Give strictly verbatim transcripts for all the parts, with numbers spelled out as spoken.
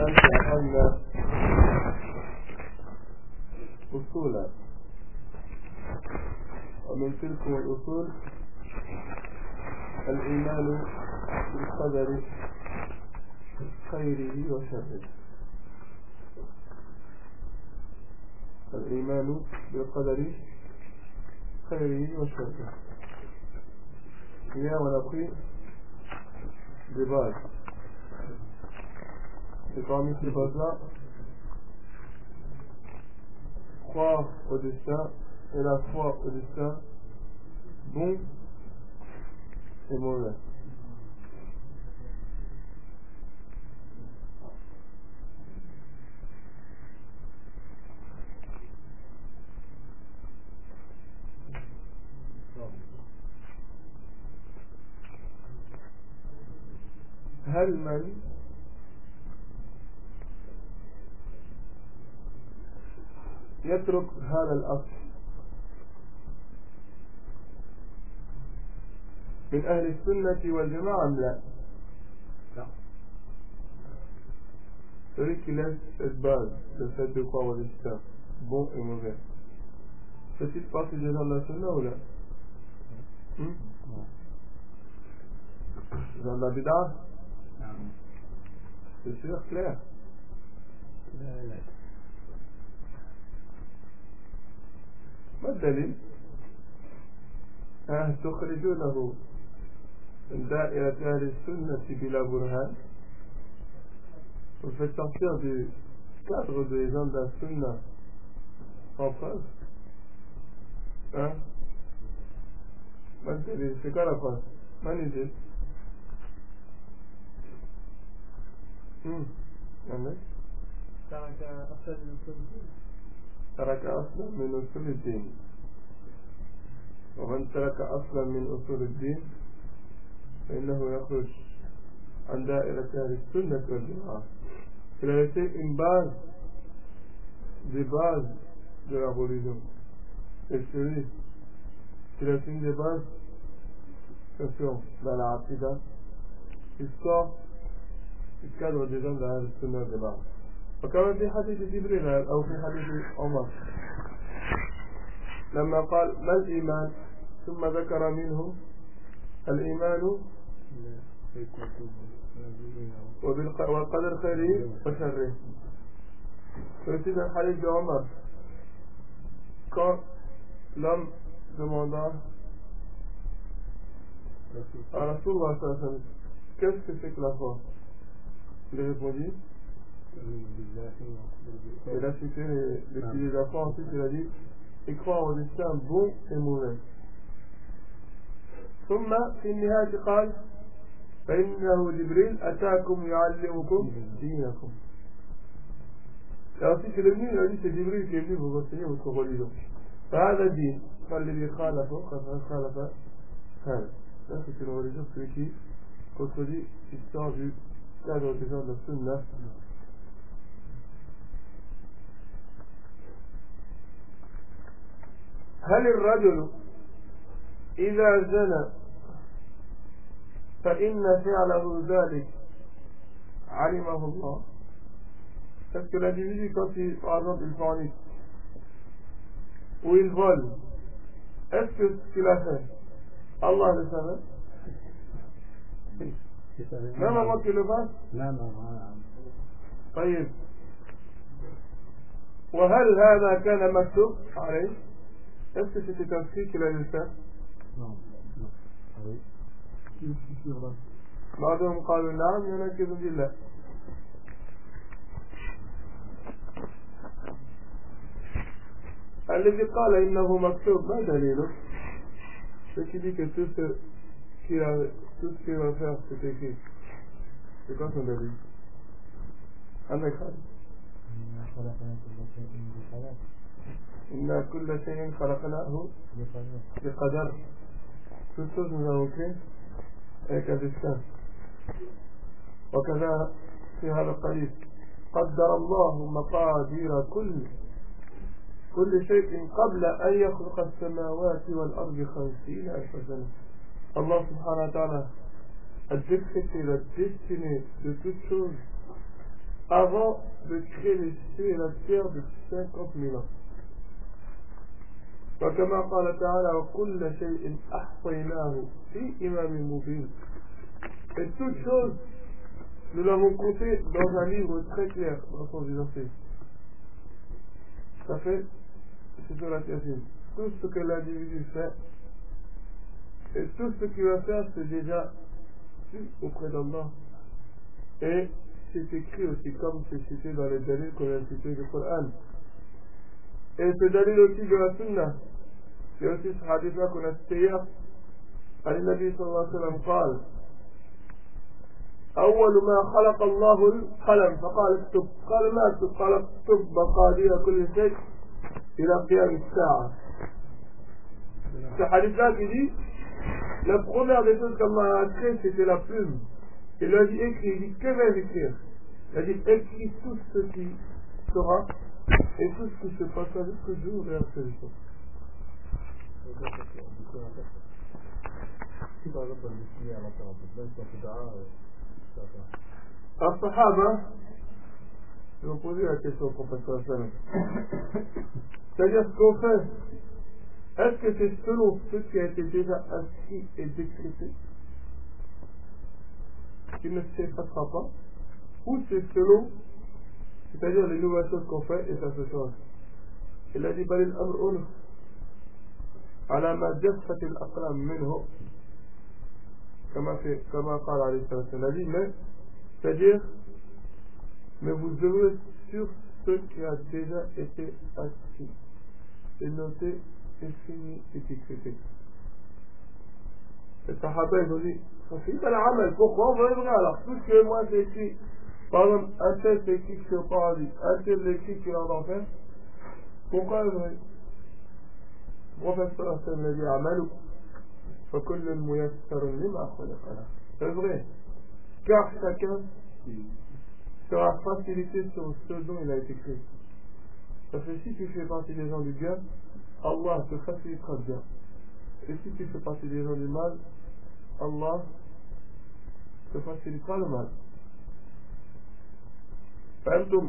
بالأمس أخذنا أصولا، ومن تلك الأصول الإيمان بالقدر خيره وشره. الإيمان بالقدر خيره وشره. Hier, on a pris des bases. Et parmi ces bases-là, croire au destin et la foi au destin bon et mauvais. هل من يترك هذا الأصل من أهل السنة والجماعة أم لا؟ لا. Celui qui laisse cette base, le fait de croire au destin, bon et mauvais, fait-il partie des gens de la sunna ou là? Non. Dans la bid'a? C'est sûr, clair. ما الدليل؟ أه تخرجونه من دائرة أهل السنة بلا برهان. Vous faites sortir du cadre des gens de la sunna sans preuve. Hein? ما الدليل؟ C'est quoi la preuve? ما نجد. ترك أصلا من أصول الدين. ترك أصلا من أصول الدين. ومن ترك أصلا من أصول الدين فإنه يخرج عن دائرة أهل السنة والجماعة. Il a laissé une base, des bases de la religion. Et celui qui laisse une des bases, bien sûr, dans la Aqidah, il sort du cadre des gens de la sunna wal jama'a. وكما في حديث جبريل أو في حديث عمر لما قال ما الإيمان ثم ذكر منه الإيمان والقدر خيره وشره. فإذا الحديث عمر quand l'homme demanda à Rasulullah sallallahu alayhi wa sallam qu'est-ce que c'est que la foi, il répondit, il a cité les, les piliers de la foi. Ensuite il a dit et croire au destin bon et mauvais. ثم في النهاية قال فإنه جبريل أتاكم يعلمكم دينكم. Et ensuite il est venu, il a dit c'est Jibril qui est venu vous enseigner votre religion. فهذا الدين فالذي خالفه قد خالف هذا. Ça c'est une religion, celui qui contredit, qui sort du cadre des gens de la sunna. هل الرجل إذا زنى فإن فعله ذلك علمه الله؟ Est-ce que l'individu, quand il, par exemple, il fornique ou il vole, est-ce que ce qu'il a fait, Allah le savait? Même avant qu'il le fasse? Non, non, non. طيب وهل هذا كان مكتوب عليه؟ Est-ce que c'était inscrit qu'il allait le faire? Non. Non. Oui. بعضهم قالوا نعم ينكذ بالله. الذي قال إنه مكتوب ما دليله؟ Ceux qui dit que tout ce qu'il a, tout ce qu'il va faire c'est écrit. C'est quoi son dalil? عندك حاجة؟ إن كل شيء خلقناه بقدر. Toutes choses nous avons créé avec un destin. وكذا في هذا الحديث قدر الله مقادير كل كل شيء قبل أن يخلق السماوات والأرض خمسين ألف سنة. Allah subhanahu wa ta'ala a décrété la destinée de toutes choses avant de créer les cieux et la terre de cinquante mille ans. وكما قال تعالى وكل شيء أحصيناه في إمام مبين. Et toute chose, nous l'avons compté dans un livre très clair, dans le sens du verset. Ça fait, c'est sur la Yassine. Tout ce que l'individu fait, et tout ce qu'il va faire, c'est déjà auprès d'Allah. Et c'est écrit aussi, comme c'est cité dans les dalils qu'on vient de citer du Coran. Et ce dalil aussi de la Sunna. C'est aussi ce hadith-là qu'on a cité hier. Al-Nabi sallallahu alayhi wa sallam قال أول ما خلق الله القلم فقال اكتب قال ما اكتب قال اكتب مقادير كل شيء إلى قيام الساعة. Ce hadith-là qui dit la première des choses qu'Allah a créé c'était la plume. Il lui a dit écrit, il dit que vais-je écrire? Il a dit écris tout ce qui sera et tout ce qui se passera jusqu'au jour de la solution. Si par exemple on est destiné à la faire en fait, même si on fait d'art, ça va. Un sahaba, je vais poser la question au professeur Hassan. C'est-à-dire ce qu'on fait, est-ce que c'est selon ce qui a été déjà inscrit et décrété, qui ne s'effacera pas, ou c'est selon, c'est-à-dire les nouvelles choses qu'on fait et ça se change. Il a dit Balil Amr على ما جفت الأقلام منه كما في كما قال عليه الصلاة والسلام. Mais c'est-à-dire mais vous devrez sur ce qui a déjà été inscrit et noté et fini et écrit. Les Sahaba ils ont dit c'est pas l'amal, pourquoi on va œuvrer alors puisque moi j'ai écrit par exemple un tel c'est écrit que c'est au paradis, un tel c'est écrit que c'est en enfer, pourquoi œuvrer? Professeur Hassan l'a dit Amalou فكل ميسر لما خلق له. C'est vrai, car chacun sera facilité sur ce dont il a été créé. Ça fait si tu fais partie des gens du bien, Allah te facilitera le bien. Et si tu fais partie des gens du mal, Allah te facilitera le mal. فأنتم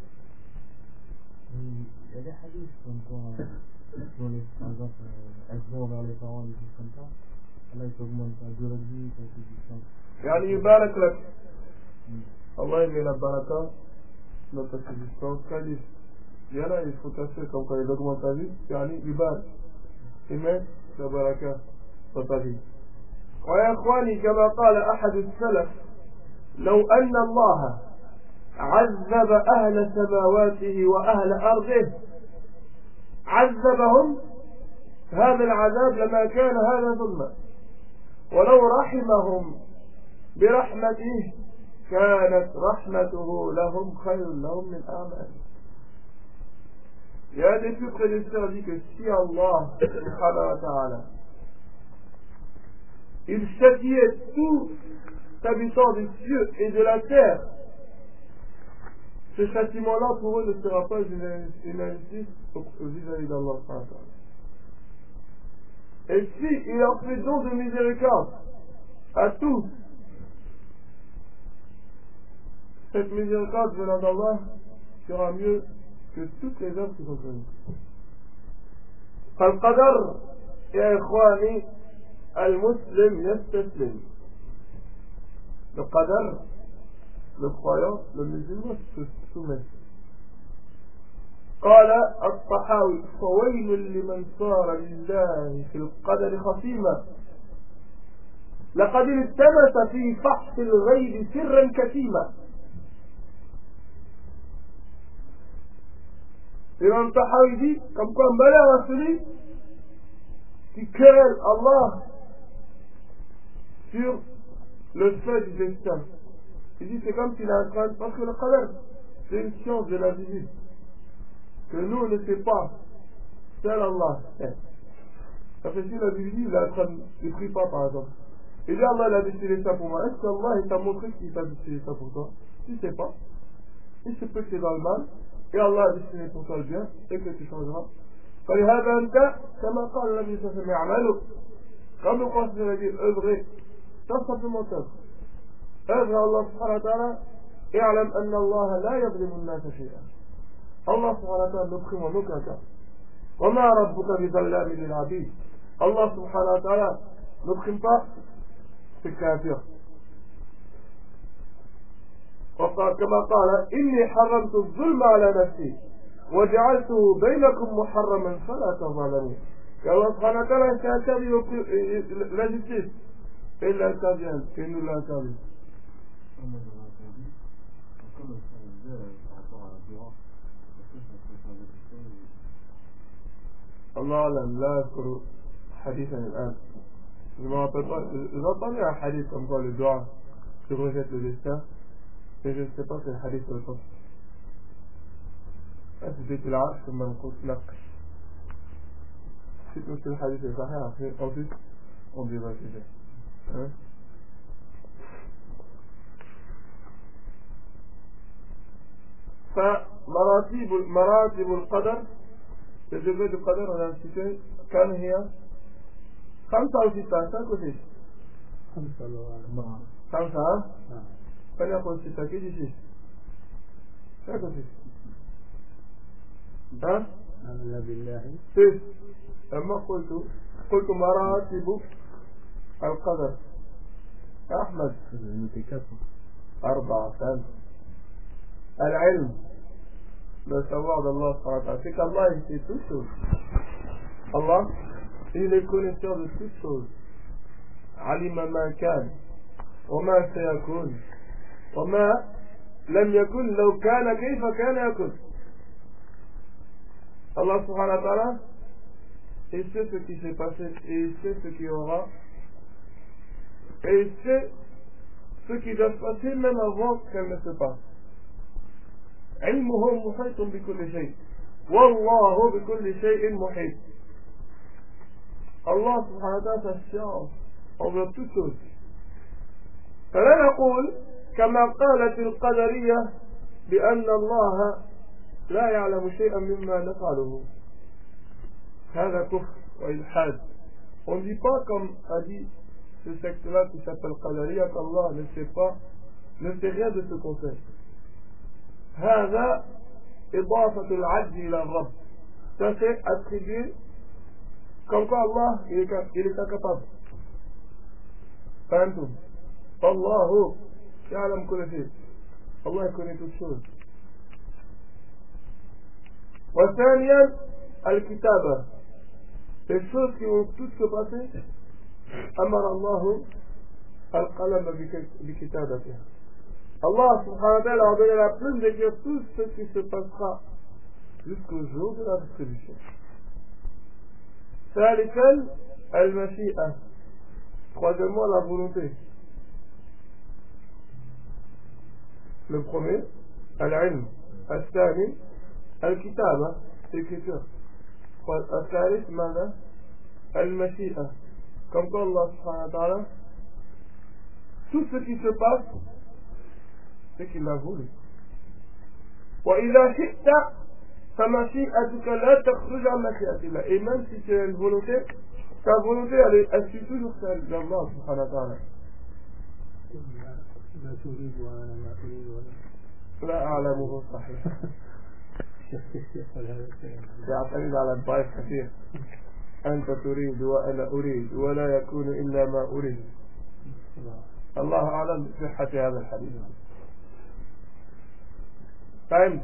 il y a des hadiths comme quoi pour les, par exemple, euh, être bon vers les parents et des choses comme ça. Là, il faut augmenter la durée de vie, ça fait du sens. يعني يبارك لك الله يمي la baraka dans ta subsistance qualif. Il y en a, il faut tâcher comme quand il augmente ta vie, يعني يبارك il met la baraka dans ta vie. ويا إخواني كما قال أحد السلف لو أن الله عذب أهل سماواته وأهل أرضه عذبهم هذا العذاب لما كان هذا ظلما ولو رحمهم برحمته كانت رحمته لهم خير لهم من أعمالهم. Il y a des plus prédécesseurs dit que si Allah subhanahu wa ta'ala il châtiait tous les habitants des cieux et de la terre, ce châtiment-là pour eux ne sera pas une, une injustice vis-à-vis d'Allah subhanahu wa ta'ala. Et si il en fait don de miséricorde à tous, cette miséricorde venant d'Allah sera mieux que toutes les œuvres qui sont connues. فالقدر يا إخواني المسلم يستسلم. Le qadar, le croyant, le musulman se soumet. قال الطحاوي فويل لمن صار لله في القدر خصيما لقد التمس في فحص الغيب سرا كتيما. L'imam Tahawi dit comme quoi malheur à celui qui querelle Allah sur le fait du destin. Il dit c'est comme s'il est en train de... Parce que le qadar c'est une science de l'invisible que nous on ne sait pas, seul Allah. Ça fait si l'individu il est en train de... Il prie pas par exemple. Il dit Allah il a décidé ça pour moi. Est-ce qu'Allah il t'a montré qu'il t'a décidé ça pour toi? Tu sais pas. Il se peut que c'est dans le mal et Allah a décidé pour toi le bien et que tu changeras. فلهذا أنت كما قال النبي صلى الله عليه وسلم اعملوا comme le prophète a dit œuvrez sans simplement œuvre œuvre à Allah subhanahu wa ta'ala اعلم أن الله لا يظلم الناس شيئا. الله سبحانه وتعالى نبخم ونكرك وما ربك بظلام للعبيد. الله سبحانه وتعالى نبخم pas في الكافر. وقال كما قال إني حرمت الظلم على نفسي وجعلته بينكم محرما فلا تظلموا. Allah سبحانه وتعالى s'est interdit la justice et il l'intervient et nous l'interdit. الله أعلم لا أذكر حديثا الآن. Je me rappelle pas. J'entendais un hadith comme quoi le doigt se rejette le destin, mais je ne sais pas si le hadith est le sens. C'était là, je me compte là. Si tout le hadith est sahih, après, ensuite, on débat le sujet. Hein? فمراتب مراتب القدر الجزء القدر على الشيء كان هي خمسة أو ستة ساكوتي خمسة خمسة فليقل ستة كيجي شيء ساكوتي ها آمنا بالله ست لما قلت قلت مراتب القدر أحمد أربعة خمسة العلم le savoir d'Allah subhanahu wa ta'ala, c'est qu'Allah il sait toutes choses. Allah il est connaisseur de toutes choses. علم ما كان وما سيكون وما لم يكن لو كان كيف كان يكون. Allah subhanahu wa ta'ala il sait ce qui s'est passé et il sait ce qui aura et il sait ce qui doit se passer même avant qu'elle ne se passe. علمه محيط بكل شيء والله بكل شيء محيط. Allah سبحانه وتعالى sa science enveloppe toutes choses. فلا نقول كما قالت القدرية بأن الله لا يعلم شيئا مما نفعله. هذا كفر وإلحاد. On ne dit pas comme a dit ce secte-là qui s'appelle Qadariya qu'Allah ne sait pas, ne sait rien de ce qu'on fait. هذا إضافة العجز إلى الرب. Ça c'est attribué comme quoi Allah il est, il est incapable. فأنتم فالله يعلم كل شيء. Allah connaît toutes choses. وثانيا الكتابة. Les choses qui vont toutes se passer. أمر الله القلم بكتابته. Allah subhanahu wa ta'ala a donné la plume d'écrire tout ce qui se passera jusqu'au jour de la distribution. ثالثا المشيئة. Troisièmement la volonté. Le premier العلم. الثاني الكتابة l'écriture. الثالث ماذا؟ المشيئة. Comme quoi Allah subhanahu wa ta'ala tout ce qui se passe c'est qu'il l'a voulu. وإذا شئت فمشيئتك لا تخرج عن مشيئة الله. Et même si tu as une volonté, ta volonté elle, elle suit toujours celle d'Allah subhanahu wa ta'ala. لا تريد وأنا ما أريد ولا لا أعلمه صحيح. يعتمد على الضعيف كثير. أنت تريد وأنا أريد ولا يكون إلا ما أريد. الله أعلم بصحة هذا الحديث. فهمت؟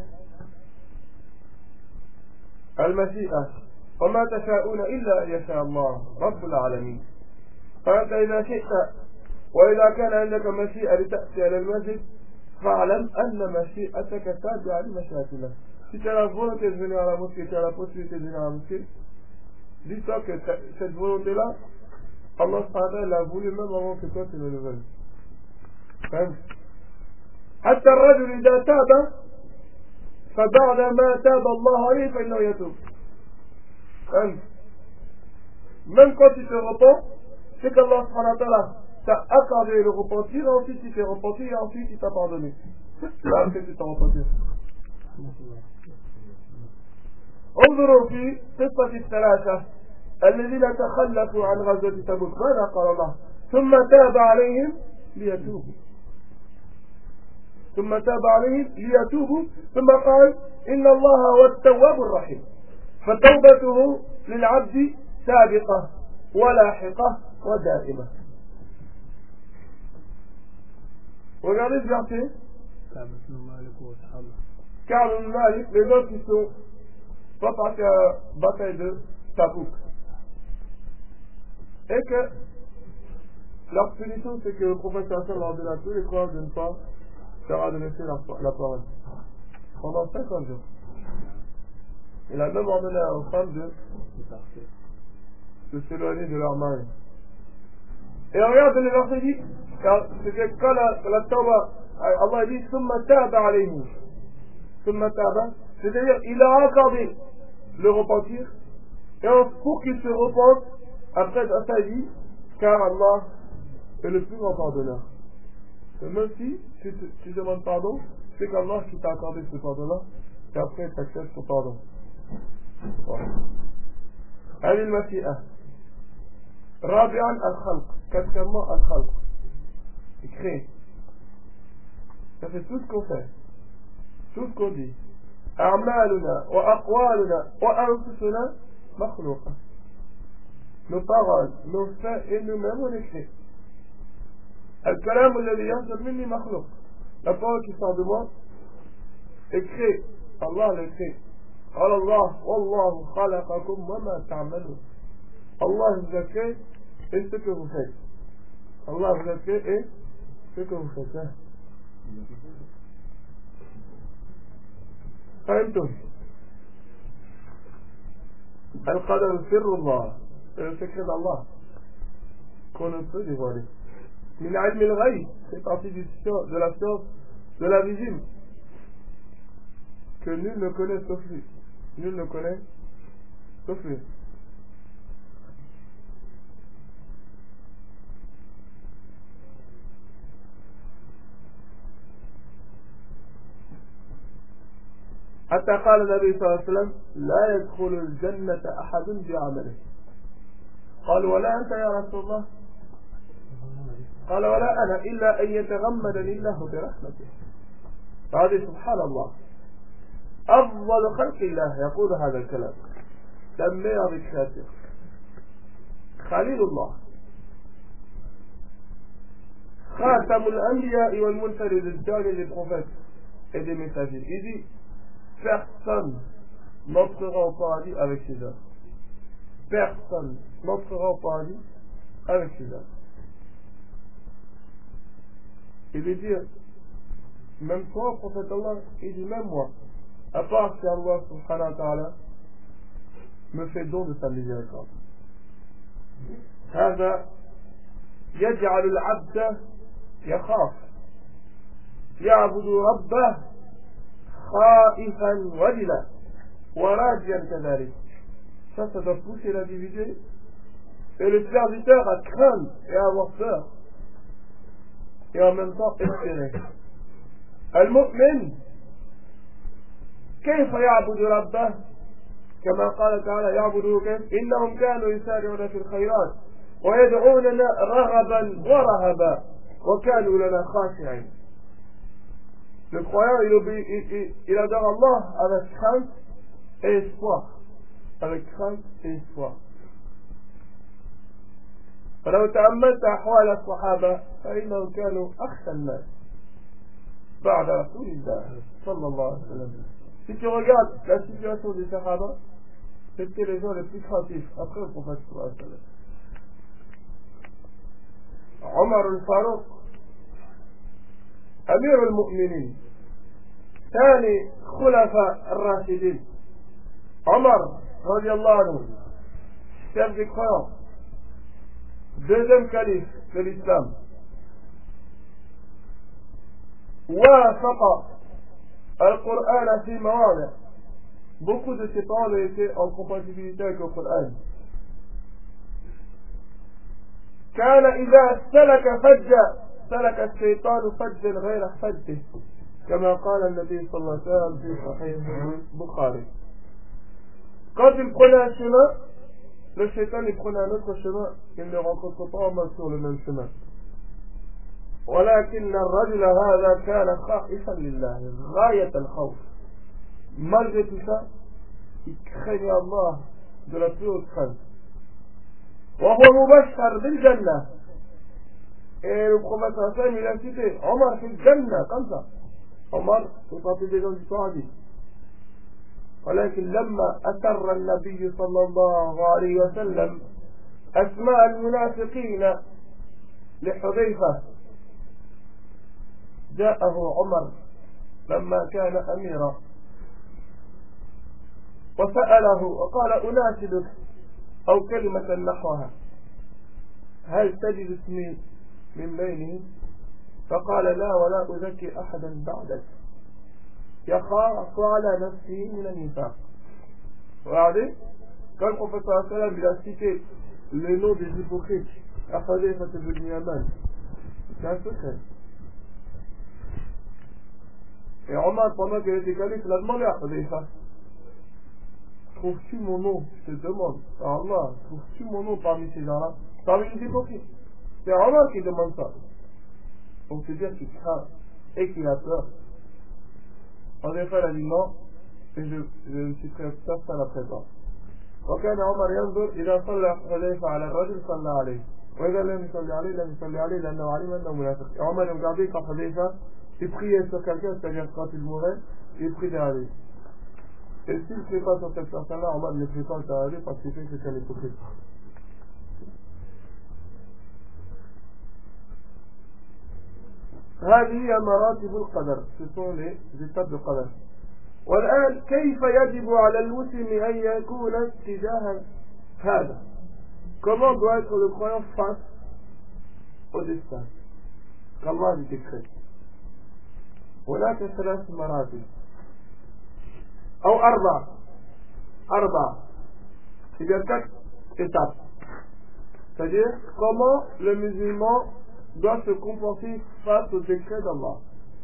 المشيئة وما تشاءون إلا أن يشاء الله رب العالمين. فأنت إذا شئت وإذا كان عندك مشيئة لتأتي إلى المسجد فاعلم أن مشيئتك تابعة لمشيئة الله. Si tu as la volonté de venir à la mosquée, tu as la possibilité de venir à la mosquée, dis-toi que cette volonté-là, Allah subhanahu wa ta'ala l'a voulu même avant que toi tu ne le veuilles. فهمت؟ حتى الرجل إذا تاب فبعد ما تاب الله عليه فإنه يتوب. فهمت؟ Même quand tu te repens, c'est qu'Allah subhanahu wa ta'ala t'a accordé le repentir, ensuite tu t'es repenti et ensuite il t'a pardonné. Là, après tu t'es repenti. انظروا في قصة الثلاثة الذين تخلفوا عن غزوة تبوك. ماذا قال الله؟ ثم تاب عليهم ليتوبوا. ثم تاب عليهم ليتوبوا ثم قال إن الله هو التواب الرحيم فتوبته للعبد سابقة ولاحقة ودائمة. Regardez ce verset. Ka'b ibn Malik, les autres qui sont pas partis à la bataille de Tabouk. Et que leur punition, c'est que le prophète leur ordonne à tous les croyants de ne pas leur adresser la, la parole. Pendant cinquante jours. Il a même ordonné aux femmes de, de s'éloigner de leur mari. Et regarde le verset dit, c'était quand la, la tawba, Allah dit, Summa taba alayhi. Summa taba, c'est-à-dire, il a accordé le repentir, et pour qu'il se repente, après sa vie, car Allah est le plus grand pardonneur. Et même si tu, tu, tu demandes pardon, c'est qu'Allah qui t'a accordé ce pardon-là, et après tu acceptes son pardon. Voilà. Allez, le Masi'ah. رابعا الخلق. Quatrièmement, al-khalq. Il crée. Ça fait tout ce qu'on fait. Tout ce qu'on dit. أعمالنا وأقوالنا وأنفسنا مخلوقة. Nos paroles, nos faits et nous-mêmes on est créés. الكلام الذي يصدر مني مخلوق. La parole qui sort de moi est créée. Allah l'a créée. قال الله والله خلقكم وما تعملون. Allah vous a créé et ce que vous faites. Allah vous a créé et ce que vous faites. Hein? فهمتم؟ القدر سر الله. C'est le secret d'Allah qu'on ne peut dévoiler. من علم الغيب, c'est partie du, de la science de la visible que nul ne connaît sauf lui. Nul ne connaît sauf lui. حتى قال النبي صلى الله عليه وسلم لا يدخل الجنة أحد بعمله. قال ولا أنت يا رسول الله؟ قال ولا أنا إلا أن يتغمدني الله برحمته. فهذه سبحان الله أفضل خلق الله يقول هذا الكلام. سميه بالكافر خليل الله خاتم الأنبياء والمنفرد الثاني للبروphètes et des messagers. Il dit personne n'entrera au paradis avec ses œuvres. Personne n'entrera au paradis avec ses œuvres. Il veut dire, même toi, prophète Allah, il dit même moi, à part si Allah subhanahu wa ta'ala me fait don de sa miséricorde. هذا يجعل العبد يخاف يعبد ربه خائفا وجلا وراجيا كذلك. Ça, ça doit pousser l'individu et le serviteur à craindre et à avoir peur et en même temps espérer. المؤمن كيف يعبد ربه كما قال تعالى يعبدوا كيف إنهم كانوا يسارعون في الخيرات ويدعوننا رغبا ورهبا وكانوا لنا خاشعين. Le croyant, il, obéit, il, il, il adore Allah avec crainte et espoir. Avec crainte et espoir. فلو تأملت أحوال الصحابة فإنهم كانوا أخشى الناس بعد رسول الله صلى الله عليه وسلم. Si tu regardes la situation des Sahaba, c'était les gens les plus craintifs après le prophète sallallahu alayhi wa sallam. عمر الفاروق أمير المؤمنين ثاني خلفاء الراشدين. عمر رضي الله عنه chef des croyants, deuxième calife de l'islam. وافق القرآن في مواضع. Beaucoup de ses paroles étaient en compatibilité avec le Coran. كان إذا سلك فجا سلك الشيطان فجا غير فجه كما قال النبي صلى الله عليه وسلم في صحيح البخاري. Quand il prenait un chemin, le shaitan il prenait un autre chemin, il ne rencontre pas en main sur le même chemin. ولكن الرجل هذا كان خائفا لله غاية الخوف. Malgré tout ça, il craignait Allah de la plus haute crainte. وهو مبشر بالجنة. Et le prophète sallallahu alayhi wa sallam, il a cité Omar fil Jannah, comme ça. Omar fait partie des gens du paradis. ولكن لما أسر النبي صلى الله عليه وسلم أسماء المنافقين لحذيفة جاءه عمر لما كان أميرا وسأله وقال أناشدك أو كلمة نحوها هل تجد اسمي من بينهم؟ فقال لا ولا أزكي أحدا بعدك يخاف على نفسه من النفاق. Regardez, quand le prophète sallallahu alayhi wa sallam il a cité le nom des hypocrites à Hudayfa ibn Yaman, c'est un secret. Et Omar, pendant qu'il était calife, il a demandé à Hudayfa, trouves-tu mon nom? Je te demande, par Allah, trouves-tu mon nom parmi ces gens-là, parmi les hypocrites? C'est Omar qui demande ça. Pour te dire qu'il craint et qu'il a peur. Hudayfa a dit non, et je, je suis prêt à faire ça la présence. وكان عمر ينظر إذا صلى حذيفة على الرجل صلى عليه وإذا لم يصلي عليه لم يصلي عليه لأنه علم أنه منافق. عمر regardait quand Hudayfa il priait sur quelqu'un, c'est-à-dire quand il mourait, il prie derrière lui. Et s'il ne prie pas sur cette personne-là, Omar ne prie pas derrière lui parce qu'il fait que c'est un hypocrite. هذه هي مراتب القدر. Ce sont les étapes de qadar. والآن كيف يجب على المسلم أن يكون اتجاه هذا؟ Comment doit être le croyant face au destin qu'Allah lui décrète? هناك ثلاث مراتب أو أربع أربع il y a quatre étapes. C'est-à-dire comment le musulman doit se comporter face au décret d'Allah.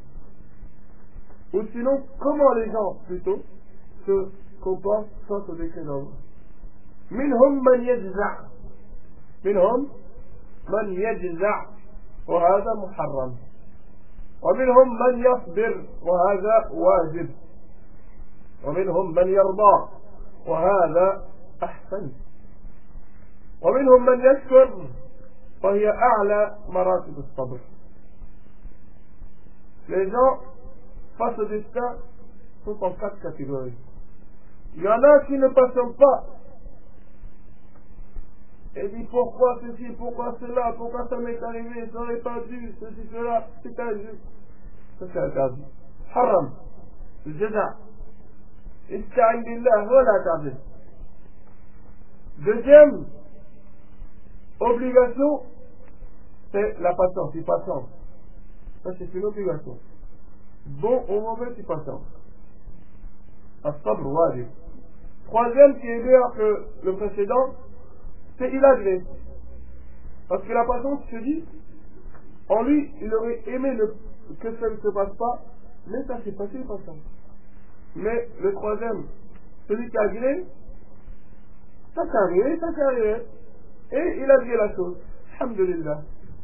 Ou sinon, comment les gens, plutôt, se comportent face au décret d'Allah. منهم من يجزع منهم من يجزع وهذا محرم ومنهم من يصبر وهذا واجب ومنهم من يرضى وهذا أحسن ومنهم من يشكر وهي أعلى مراتب الصبر. Les gens face au destin sont en quatre catégories. Il y en a qui ne patientent pas et disent pourquoi ceci, pourquoi cela, pourquoi ça m'est arrivé, ça n'aurait pas dû, ceci, cela, c'est injuste. Ça c'est interdit. Haram, le jaza. Ista'in billah, voilà interdit. Deuxième obligation, c'est la patience, c'est patience. Ça c'est une obligation. Bon au mauvais, c'est patience. As-sabr wajib. Troisième qui est meilleur que le précédent, c'est ilagvé. Parce que la patience se dit, en lui, il aurait aimé le, que ça ne se passe pas, mais ça s'est passé, patience. Mais le troisième, celui qui a gré, ça s'est arrivé, ça s'est arrivé. Et il a dit la chose. Alhamdulillah.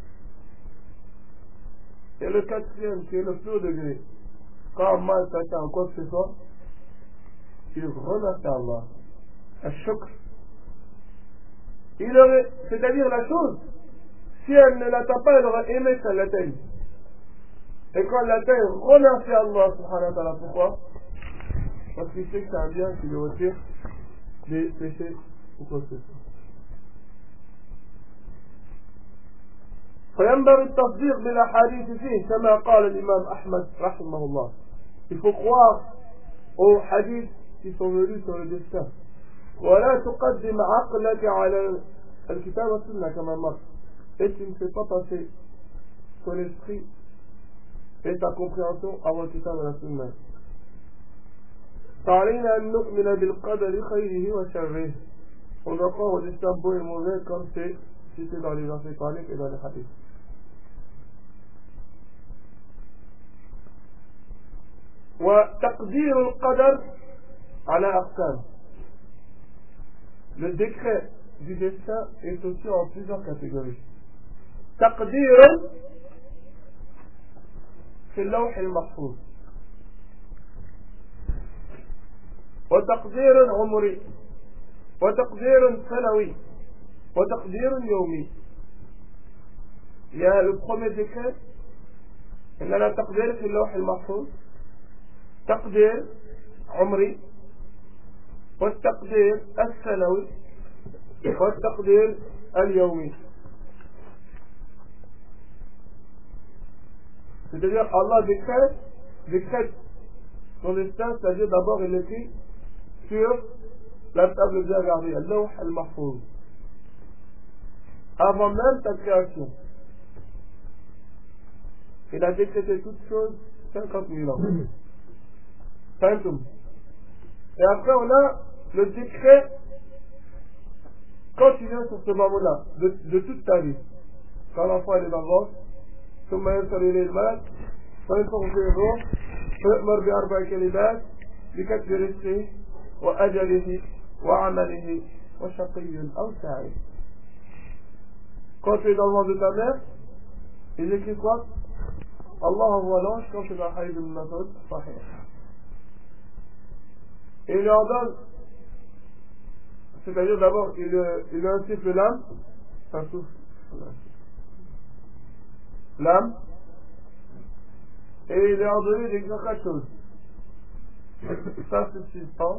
Et le quatrième, qui est le plus haut degré, quand mal t'atteint quoi que ce soit, il remercie Allah. Al-shukr. Il aurait, c'est-à-dire la chose, si elle ne l'atteint pas, elle aurait aimé qu'elle l'atteigne. Et quand elle l'atteigne, remercie Allah subhanahu wa ta'ala. Pourquoi? Parce qu'il sait que c'est un bien qui lui retire des péchés ou quoi que ce soit. فينبغي التصديق بالأحاديث فيه كما قال الإمام أحمد رحمه الله. Il faut croire aux hadiths qui sont venus sur le destin. ولا تقدم عقلك على الكتاب والسنة كما مر. Et tu ne fais pas passer ton esprit et ta compréhension avant le kitab et la sunna. فعلينا أن نؤمن بالقدر خيره وشره. On doit croire au destin bon et mauvais comme c'est cité dans les versets coraniques et dans les hadiths. وتقدير القدر على أقسام. Le décret du destin est aussi en plusieurs catégories. تقدير في اللوح المحفوظ. وتقدير عمري وتقدير سنوي وتقدير يومي. Il y a le premier décret, il y a le تقدير في اللوح المحفوظ، تقدير عمري والتقدير السنوي والتقدير اليومي. C'est-à-dire Allah décrète, décrète son destin, c'est-à-dire d'abord il écrit sur la table bien gardée, al-lawh al-mahfouz, avant même ta création. Il a décrété toutes choses cinquante mille ans. Cinquante. Et après on a le décret continu sur ce moment-là, de, de toute ta vie. Quand l'enfant est dans le ventre, ثم يرسل إليه الملك فينفخ فيه الروح فيؤمر بأربع كلمات بكتب رزقه وأجله وعمله وشقي أو سعيد. Quand tu es dans le ventre de ta mère, il écrit quoi? Allah envoie l'ange quand tu es dans le hadith de Mas'ud sahih. Et il lui ordonne, c'est-à-dire d'abord il, il lui insuffle l'âme, un souffle, l'âme, et il est ordonné d'écrire quatre choses. Ça subsistance,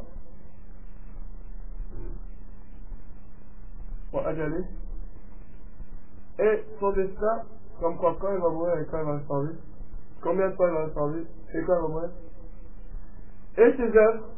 pour Adjali, et son destin, comme quoi quand il va mourir et quand il va rester en vie, combien de temps il va rester en vie, et quand il va mourir, et ses œuvres,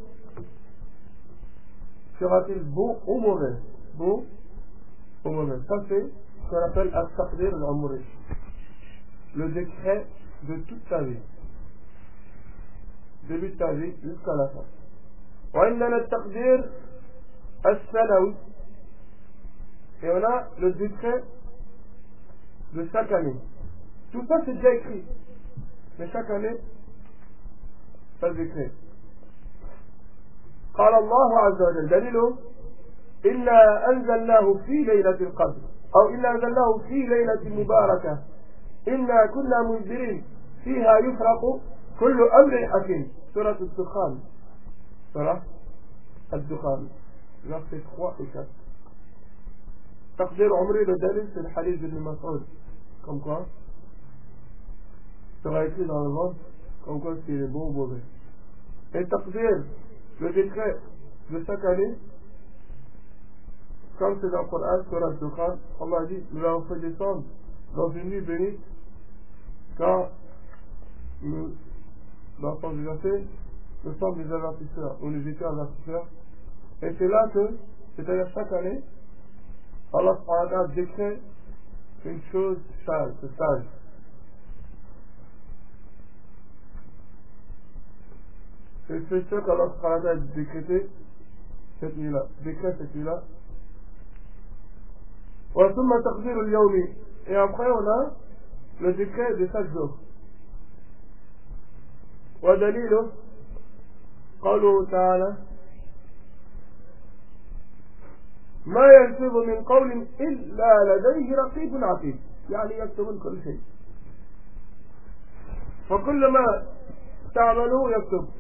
sera-t-il bon ou mauvais? Bon ou mauvais? Ça c'est ce qu'on appelle al-taqdir al-umri, le décret de toute ta vie, début de ta vie jusqu'à la fin. وعندنا التقدير السنوي, et on a le décret de chaque année. Tout ça c'est déjà écrit, mais chaque année ça se décret. قال الله عز وجل دليله إنا أنزلناه في ليلة القدر أو إنا أنزلناه في ليلة مباركة إنا كنا منذرين فيها يفرق كل أمر حكيم. سورة الدخان, سورة الدخان versets trois et quatre. تقدير عمري le dalil c'est le hadith de Mas'ud, comme quoi sera écrit dans le ventre comme quoi s'il est bon ou mauvais. Et taqdir, le décret de chaque année, comme c'est dans le Coran, sur Al-Dukhan, Allah dit, nous l'avons fait descendre dans une nuit bénite, quand nous, dans le sens du verset, nous sommes des avertisseurs, ou nous étions avertisseurs. Et c'est là que, c'est-à-dire chaque année, Allah subhanahu wa ta'ala décret une chose sage, sage. Et c'est ce qu'Allah subhanahu wa ta'ala a décrété cette nuit-là, décret cette nuit-là. وثم تقدير اليومي, et après on a le décret de chaque jour. ودليله قوله تعالى ما يلفظ من قول إلا لديه رقيب عتيد, يعني يكتب كل شيء, فكل ما تعمله يكتب,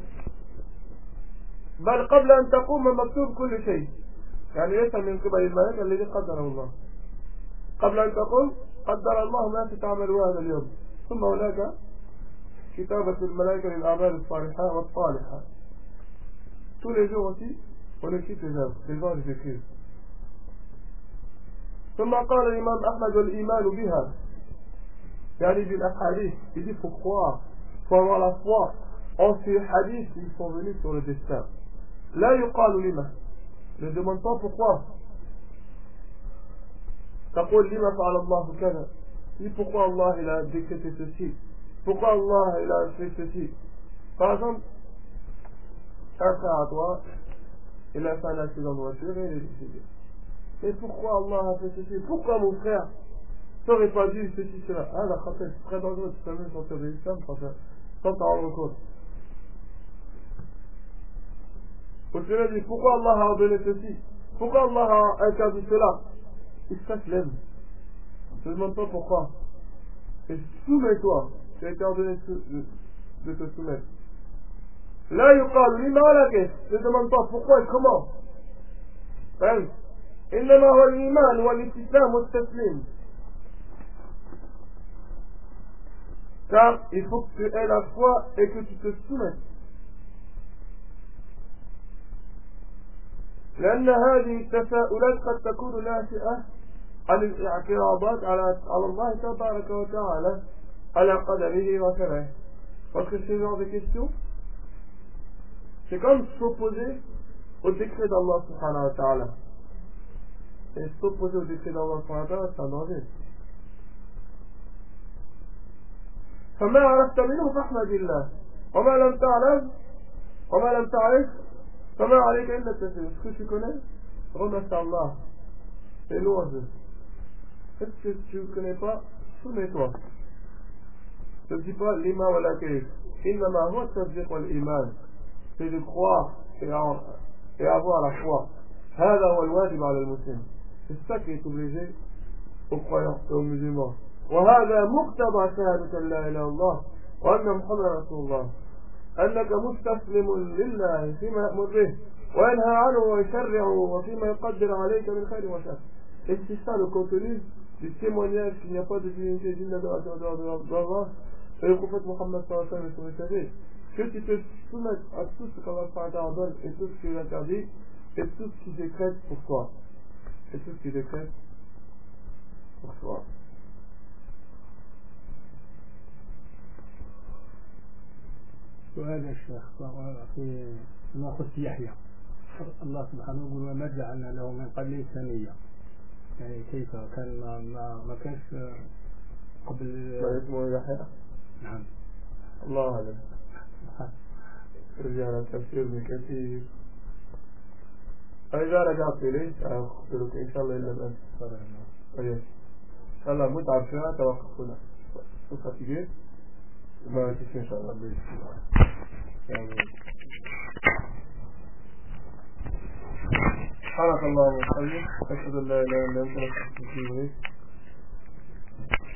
بل قبل أن تقوم مكتوب كل شيء, يعني ليس من قبل الملك الذي قدره الله, قبل أن تقوم قدر الله ما ستعمل هذا اليوم, ثم هناك كتابة الملائكة للأعمال الصالحة والصالحة. Tous les jours aussi, on écrit les œuvres, les gens les écrivent. ثم قال الإمام أحمد والإيمان بها, يعني بالأحاديث, il dit faut croire, faut avoir la foi en ces hadiths qui sont venus sur le destin. لا يقال لما, ne demande pas pourquoi. تقول لما فعل الله كذا, dis pourquoi Allah il a décrété ceci, pourquoi Allah il a fait ceci. Par exemple, un frère à toi, il a fait un accident de voiture et il est décédé. Mais pourquoi Allah a fait ceci? Pourquoi mon frère t'aurais pas dû ceci, cela? Ah, la khatel, c'est très dangereux, tu peux même sortir de l'islam sans t'en rendre compte. Ou tu lui dis, pourquoi Allah a ordonné ceci? Pourquoi Allah a interdit cela? Il se lève. Ne te demande pas pourquoi. Et soumets-toi tu as été ordonné de, de te soumettre. Là, يقال لما ولا كيف. Ne demande pas pourquoi et comment. فهمت؟ إنما هو الإيمان والاستسلام والتسليم. Car il faut que tu aies la foi et que tu te soumettes. لأن هذه التساؤلات قد تكون ناشئة عن الاعتراضات على على الله تبارك وتعالى على قدره وشرعه. Parce que ce genre de questions, c'est comme s'opposer au décret d'Allah subhanahu wa ta'ala. Et s'opposer au décret d'Allah subhanahu wa ta'ala, c'est un danger. فما عرفت منه فاحمد الله وما لم تعلم وما لم تعرف فما عليك إلا التسليم. Ce que tu connais, remercie Allah et louange. Ce que tu ne connais pas, soumets-toi. Ne dis pas lima wa la kayf. Innama huwa at-tasdiq wal iman. C'est de croire et avoir la foi. هذا هو الواجب على المسلم. C'est ça qui est obligé aux croyants et aux musulmans. وهذا مقتضى شهادة لا إله إلا الله وأن محمد رسول الله. أنك مستسلم لله فيما يأمر به وينهى عنه ويشرع وفيما يقدر عليك من خير وشر. Et c'est ça le contenu du témoignage qu'il n'y a pas de divinité digne d'adoration en dehors d'Allah et le prophète Mohammed sallallahu alayhi wa sallam est son messager. Que tu te soumettes à tout ce qu'Allah t'ordonne et tout ce qu'il interdit et tout ce qui décrète pour toi. Et tout ce qui décrète pour toi. سؤال يا شيخ في ما خص يحيى الله سبحانه يقول وما جعلنا له من قبل سميا يعني كيف كان ما ما, ما كانش قبل ما اسمه يحيى؟ نعم الله أعلم. رجعنا التفسير ابن كثير. فإذا رجعت إليه سأخبرك إن شاء الله إلا الآن. طيب إن شاء الله متعب فيها توقف هنا. شوف تجي ما تجي إن شاء الله بإذن الله. سبحانك اللهم وبحمدك أشهد أن لا إله إلا أنت أستغفرك وأتوب إليك.